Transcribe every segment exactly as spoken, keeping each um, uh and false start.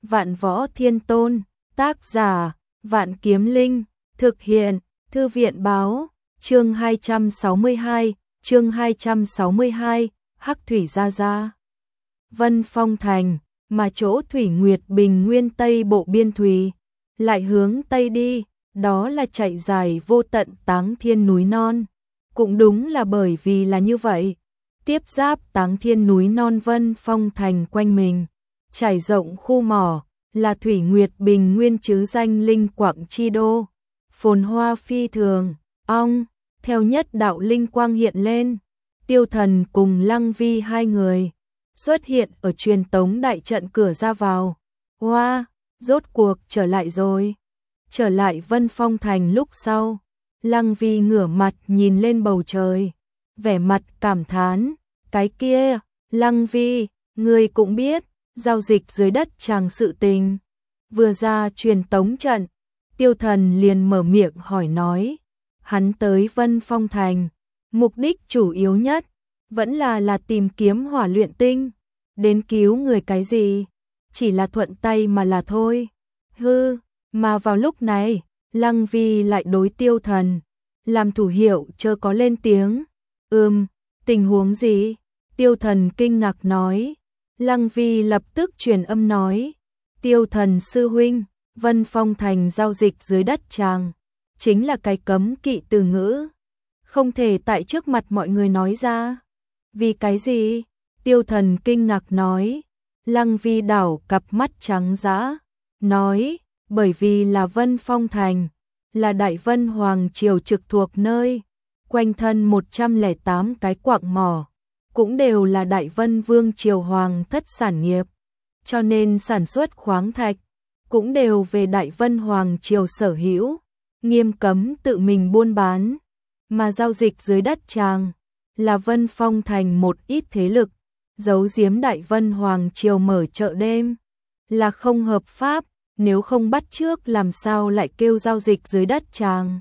Vạn Võ Thiên Tôn, tác giả, Vạn Kiếm Linh, thực hiện, Thư viện báo, chương hai trăm sáu mươi hai, chương hai trăm sáu mươi hai, Hắc Thủy Gia Gia. Vân Phong Thành, mà chỗ Thủy Nguyệt Bình Nguyên Tây Bộ Biên Thùy, lại hướng Tây đi, đó là chạy dài vô tận Táng Thiên núi non. Cũng đúng là bởi vì là như vậy, tiếp giáp Táng Thiên núi non Vân Phong Thành quanh mình, trải rộng khu mỏ, là Thủy Nguyệt Bình Nguyên chứ danh linh quạng chi đô. Phồn hoa phi thường, ong, theo nhất đạo linh quang hiện lên, Tiêu Thần cùng Lăng Vi hai người xuất hiện ở truyền tống đại trận cửa ra vào. Hoa, wow, rốt cuộc trở lại rồi. Trở lại Vân Phong Thành lúc sau, Lăng Vi ngửa mặt nhìn lên bầu trời, vẻ mặt cảm thán, cái kia, Lăng Vi, người cũng biết, giao dịch dưới đất chàng sự tình. Vừa ra truyền tống trận, Tiêu Thần liền mở miệng hỏi nói, hắn tới Vân Phong Thành, mục đích chủ yếu nhất vẫn là là tìm kiếm hỏa luyện tinh, đến cứu người cái gì, chỉ là thuận tay mà là thôi. Hư, mà vào lúc này, Lăng Vi lại đối Tiêu Thần làm thủ hiệu chớ có lên tiếng. Ừm, tình huống gì? Tiêu Thần kinh ngạc nói. Lăng Vi lập tức truyền âm nói, Tiêu Thần sư huynh, Vân Phong Thành giao dịch dưới đất chàng, chính là cái cấm kỵ từ ngữ, không thể tại trước mặt mọi người nói ra. Vì cái gì? Tiêu Thần kinh ngạc nói. Lăng Vi đảo cặp mắt trắng dã, nói, bởi vì là Vân Phong Thành, là Đại Vân Hoàng Triều trực thuộc nơi, quanh thân một trăm lẻ tám cái quạng mỏ, cũng đều là Đại Vân Vương Triều Hoàng thất sản nghiệp, cho nên sản xuất khoáng thạch cũng đều về Đại Vân Hoàng Triều sở hữu, nghiêm cấm tự mình buôn bán, mà giao dịch dưới đất chàng là Vân Phong Thành một ít thế lực giấu giếm Đại Vân Hoàng Triều mở chợ đêm, là không hợp pháp, nếu không bắt trước làm sao lại kêu giao dịch dưới đất chàng.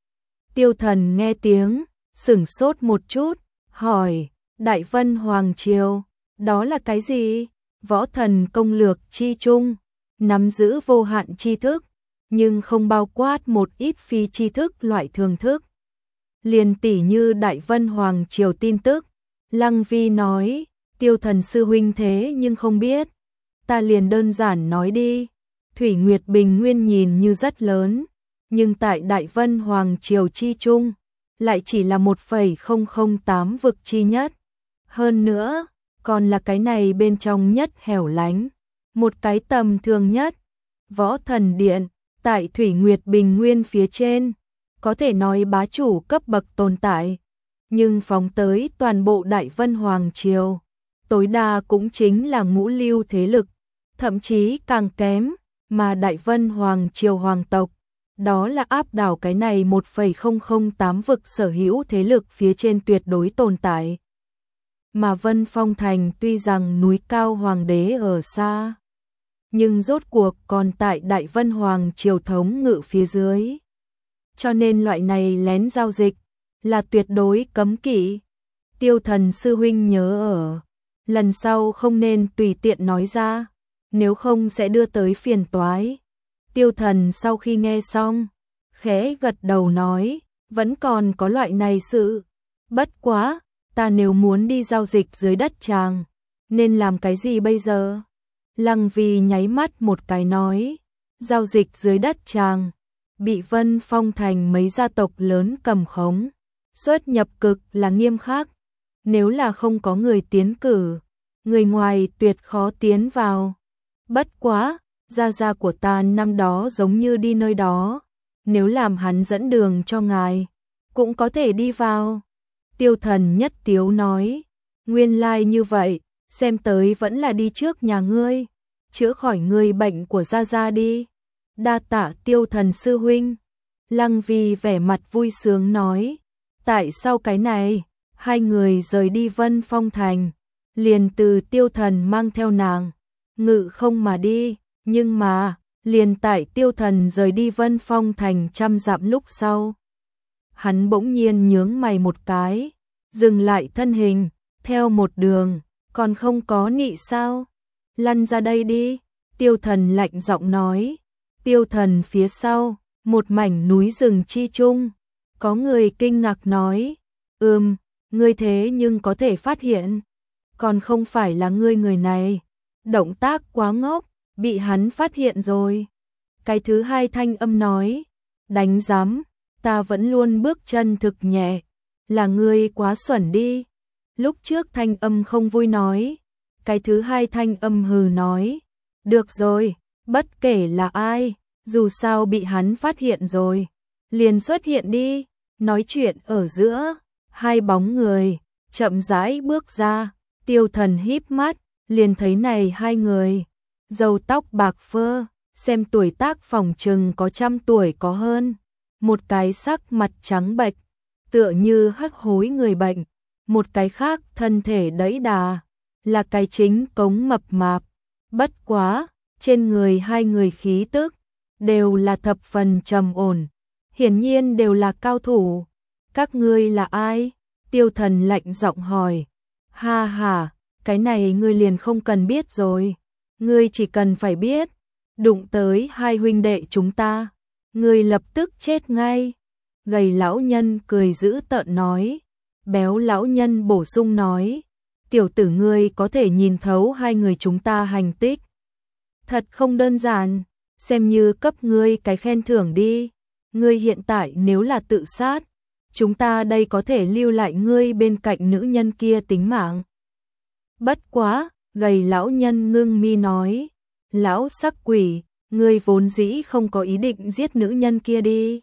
Tiêu Thần nghe tiếng, sửng sốt một chút, hỏi, Đại Vân Hoàng Triều, đó là cái gì? Võ thần công lược chi chung, nắm giữ vô hạn tri thức, nhưng không bao quát một ít phi tri thức loại thường thức. Liền tỉ như Đại Vân Hoàng Triều tin tức. Lăng Vi nói, Tiêu Thần sư huynh thế nhưng không biết, ta liền đơn giản nói đi. Thủy Nguyệt Bình Nguyên nhìn như rất lớn, nhưng tại Đại Vân Hoàng Triều chi chung, lại chỉ là một phẩy không không tám vực chi nhất. Hơn nữa, còn là cái này bên trong nhất hẻo lánh, một cái tầm thường nhất. Võ Thần Điện, tại Thủy Nguyệt Bình Nguyên phía trên, có thể nói bá chủ cấp bậc tồn tại, nhưng phóng tới toàn bộ Đại Vân Hoàng Triều, tối đa cũng chính là ngũ lưu thế lực, thậm chí càng kém, mà Đại Vân Hoàng Triều hoàng tộc, đó là áp đảo cái này một phẩy không không tám vực sở hữu thế lực phía trên tuyệt đối tồn tại. Mà Vân Phong Thành tuy rằng núi cao hoàng đế ở xa, nhưng rốt cuộc còn tại Đại Vân Hoàng Triều thống ngự phía dưới. Cho nên loại này lén giao dịch là tuyệt đối cấm kỵ. Tiêu Thần sư huynh nhớ ở, lần sau không nên tùy tiện nói ra, nếu không sẽ đưa tới phiền toái. Tiêu Thần sau khi nghe xong, khẽ gật đầu nói, vẫn còn có loại này sự. Bất quá, ta nếu muốn đi giao dịch dưới đất chàng, nên làm cái gì bây giờ? Lăng Vi nháy mắt một cái nói, giao dịch dưới đất chàng, bị Vân Phong Thành mấy gia tộc lớn cầm khống, xuất nhập cực là nghiêm khắc. Nếu là không có người tiến cử, người ngoài tuyệt khó tiến vào. Bất quá, gia gia của ta năm đó giống như đi nơi đó, nếu làm hắn dẫn đường cho ngài, cũng có thể đi vào. Tiêu Thần nhất tiếu nói, nguyên lai như vậy, xem tới vẫn là đi trước nhà ngươi, chữa khỏi ngươi bệnh của gia gia đi. Đa tạ Tiêu Thần sư huynh. Lăng Vi vẻ mặt vui sướng nói, tại sao cái này? Hai người rời đi Vân Phong Thành, liền từ Tiêu Thần mang theo nàng, ngự không mà đi, nhưng mà, liền tại Tiêu Thần rời đi Vân Phong Thành trăm dặm lúc sau. Hắn bỗng nhiên nhướng mày một cái, dừng lại thân hình, theo một đường, còn không có nị sao? Lăn ra đây đi. Tiêu Thần lạnh giọng nói. Tiêu Thần phía sau, một mảnh núi rừng chi chung, có người kinh ngạc nói, ừm, ngươi thế nhưng có thể phát hiện, còn không phải là ngươi người này, động tác quá ngốc, bị hắn phát hiện rồi. Cái thứ hai thanh âm nói, đánh giám, ta vẫn luôn bước chân thực nhẹ, là ngươi quá xuẩn đi. Lúc trước thanh âm không vui nói, cái thứ hai thanh âm hừ nói, được rồi, bất kể là ai, dù sao bị hắn phát hiện rồi, liền xuất hiện đi. Nói chuyện ở giữa, hai bóng người chậm rãi bước ra, Tiêu Thần híp mắt, liền thấy này hai người, râu tóc bạc phơ, xem tuổi tác phỏng chừng có trăm tuổi có hơn, một cái sắc mặt trắng bệch, tựa như hấp hối người bệnh, một cái khác thân thể đẫy đà, là cái chính cống mập mạp. Bất quá, trên người hai người khí tức đều là thập phần trầm ổn, hiển nhiên đều là cao thủ. Các ngươi là ai? Tiêu Thần lạnh giọng hỏi. Ha ha, cái này ngươi liền không cần biết rồi, ngươi chỉ cần phải biết, đụng tới hai huynh đệ chúng ta, ngươi lập tức chết ngay. Gầy lão nhân cười dữ tợn nói. Béo lão nhân bổ sung nói, tiểu tử ngươi có thể nhìn thấu hai người chúng ta hành tích, thật không đơn giản, xem như cấp ngươi cái khen thưởng đi. Ngươi hiện tại nếu là tự sát, chúng ta đây có thể lưu lại ngươi bên cạnh nữ nhân kia tính mạng. Bất quá, gầy lão nhân ngưng mi nói, lão sắc quỷ, ngươi vốn dĩ không có ý định giết nữ nhân kia đi.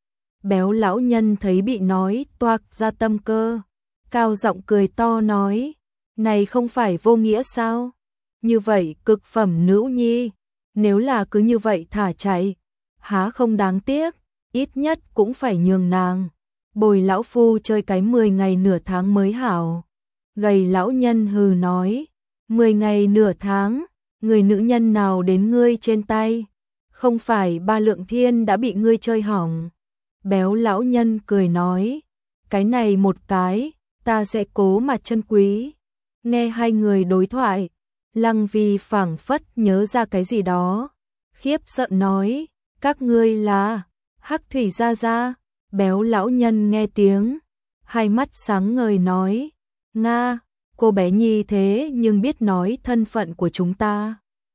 Béo lão nhân thấy bị nói toạc ra tâm cơ, cao giọng cười to nói, này không phải vô nghĩa sao? Như vậy cực phẩm nữ nhi, nếu là cứ như vậy thả chạy, há không đáng tiếc, ít nhất cũng phải nhường nàng, bồi lão phu chơi cái mười ngày nửa tháng mới hảo. Gầy lão nhân hừ nói, mười ngày nửa tháng, người nữ nhân nào đến ngươi trên tay, không phải ba lượng thiên đã bị ngươi chơi hỏng. Béo lão nhân cười nói, cái này một cái, ta sẽ cố mà trân quý. Nghe hai người đối thoại, Lăng Vi phảng phất nhớ ra cái gì đó, khiếp sợ nói, các ngươi là Hắc Thủy Gia Gia. Béo lão nhân nghe tiếng, hai mắt sáng ngời nói, Nga, cô bé nhi thế nhưng biết nói thân phận của chúng ta.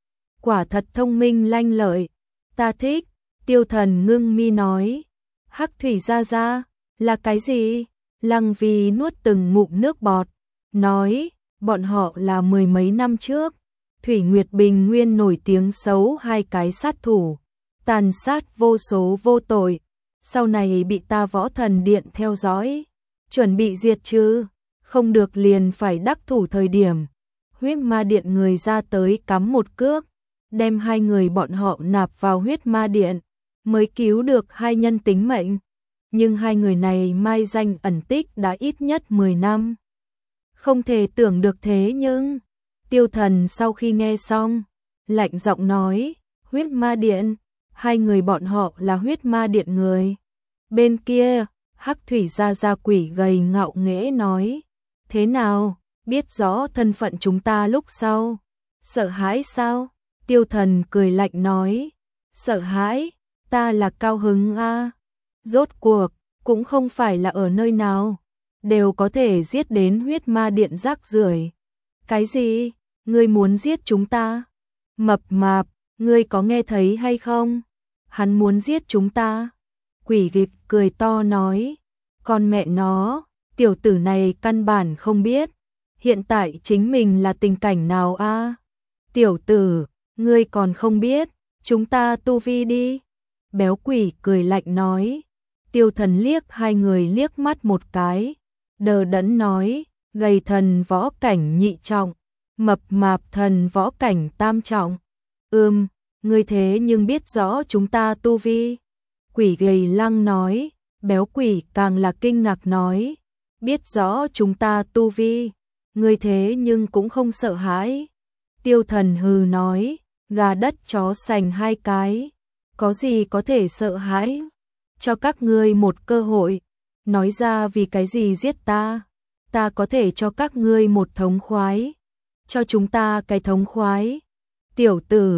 Quả thật thông minh lanh lợi, ta thích. Tiêu Thần ngưng mi nói, Hắc Thủy Gia Gia, là cái gì? Lăng Vi nuốt từng ngụm nước bọt, nói, bọn họ là mười mấy năm trước, Thủy Nguyệt Bình Nguyên nổi tiếng xấu hai cái sát thủ, tàn sát vô số vô tội, sau này bị ta Võ Thần Điện theo dõi, chuẩn bị diệt trừ, không được liền phải đắc thủ thời điểm. Huyết Ma Điện người ra tới cắm một cước, đem hai người bọn họ nạp vào Huyết Ma Điện, mới cứu được hai nhân tính mệnh. Nhưng hai người này mai danh ẩn tích đã ít nhất mười năm. Không thể tưởng được thế nhưng, Tiêu Thần sau khi nghe xong, lạnh giọng nói, Huyết Ma Điện, hai người bọn họ là Huyết Ma Điện người. Bên kia, Hắc Thủy Gia Gia quỷ gầy ngạo nghễ nói, thế nào, biết rõ thân phận chúng ta lúc sau, sợ hãi sao? Tiêu Thần cười lạnh nói, sợ hãi, ta là cao hứng a, rốt cuộc, cũng không phải là ở nơi nào, đều có thể giết đến Huyết Ma Điện rác rưởi. Cái gì? Ngươi muốn giết chúng ta? Mập mạp, ngươi có nghe thấy hay không? Hắn muốn giết chúng ta. Quỷ nghịch cười to nói, con mẹ nó, tiểu tử này căn bản không biết, hiện tại chính mình là tình cảnh nào a? Tiểu tử, ngươi còn không biết, chúng ta tu vi đi. Béo quỷ cười lạnh nói. Tiêu Thần liếc hai người liếc mắt một cái, đờ đẫn nói, gầy thần võ cảnh nhị trọng, mập mạp thần võ cảnh tam trọng. Ừm, ngươi thế nhưng biết rõ chúng ta tu vi. Quỷ gầy lăng nói. Béo quỷ càng là kinh ngạc nói, biết rõ chúng ta tu vi, ngươi thế nhưng cũng không sợ hãi. Tiêu Thần hừ nói, gà đất chó sành hai cái, có gì có thể sợ hãi, cho các ngươi một cơ hội, nói ra vì cái gì giết ta, ta có thể cho các ngươi một thống khoái, cho chúng ta cái thống khoái. Tiểu tử,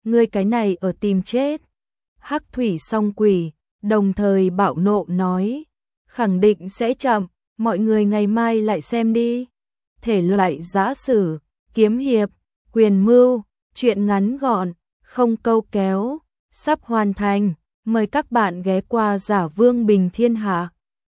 ngươi cái này ở tìm chết. Hắc thủy song quỷ, đồng thời bạo nộ nói, khẳng định sẽ chậm, mọi người ngày mai lại xem đi. Thể loại giã sử, kiếm hiệp, quyền mưu, truyện ngắn gọn, không câu kéo, sắp hoàn thành, mời các bạn ghé qua Giả Vương Bình Thiên Hạ.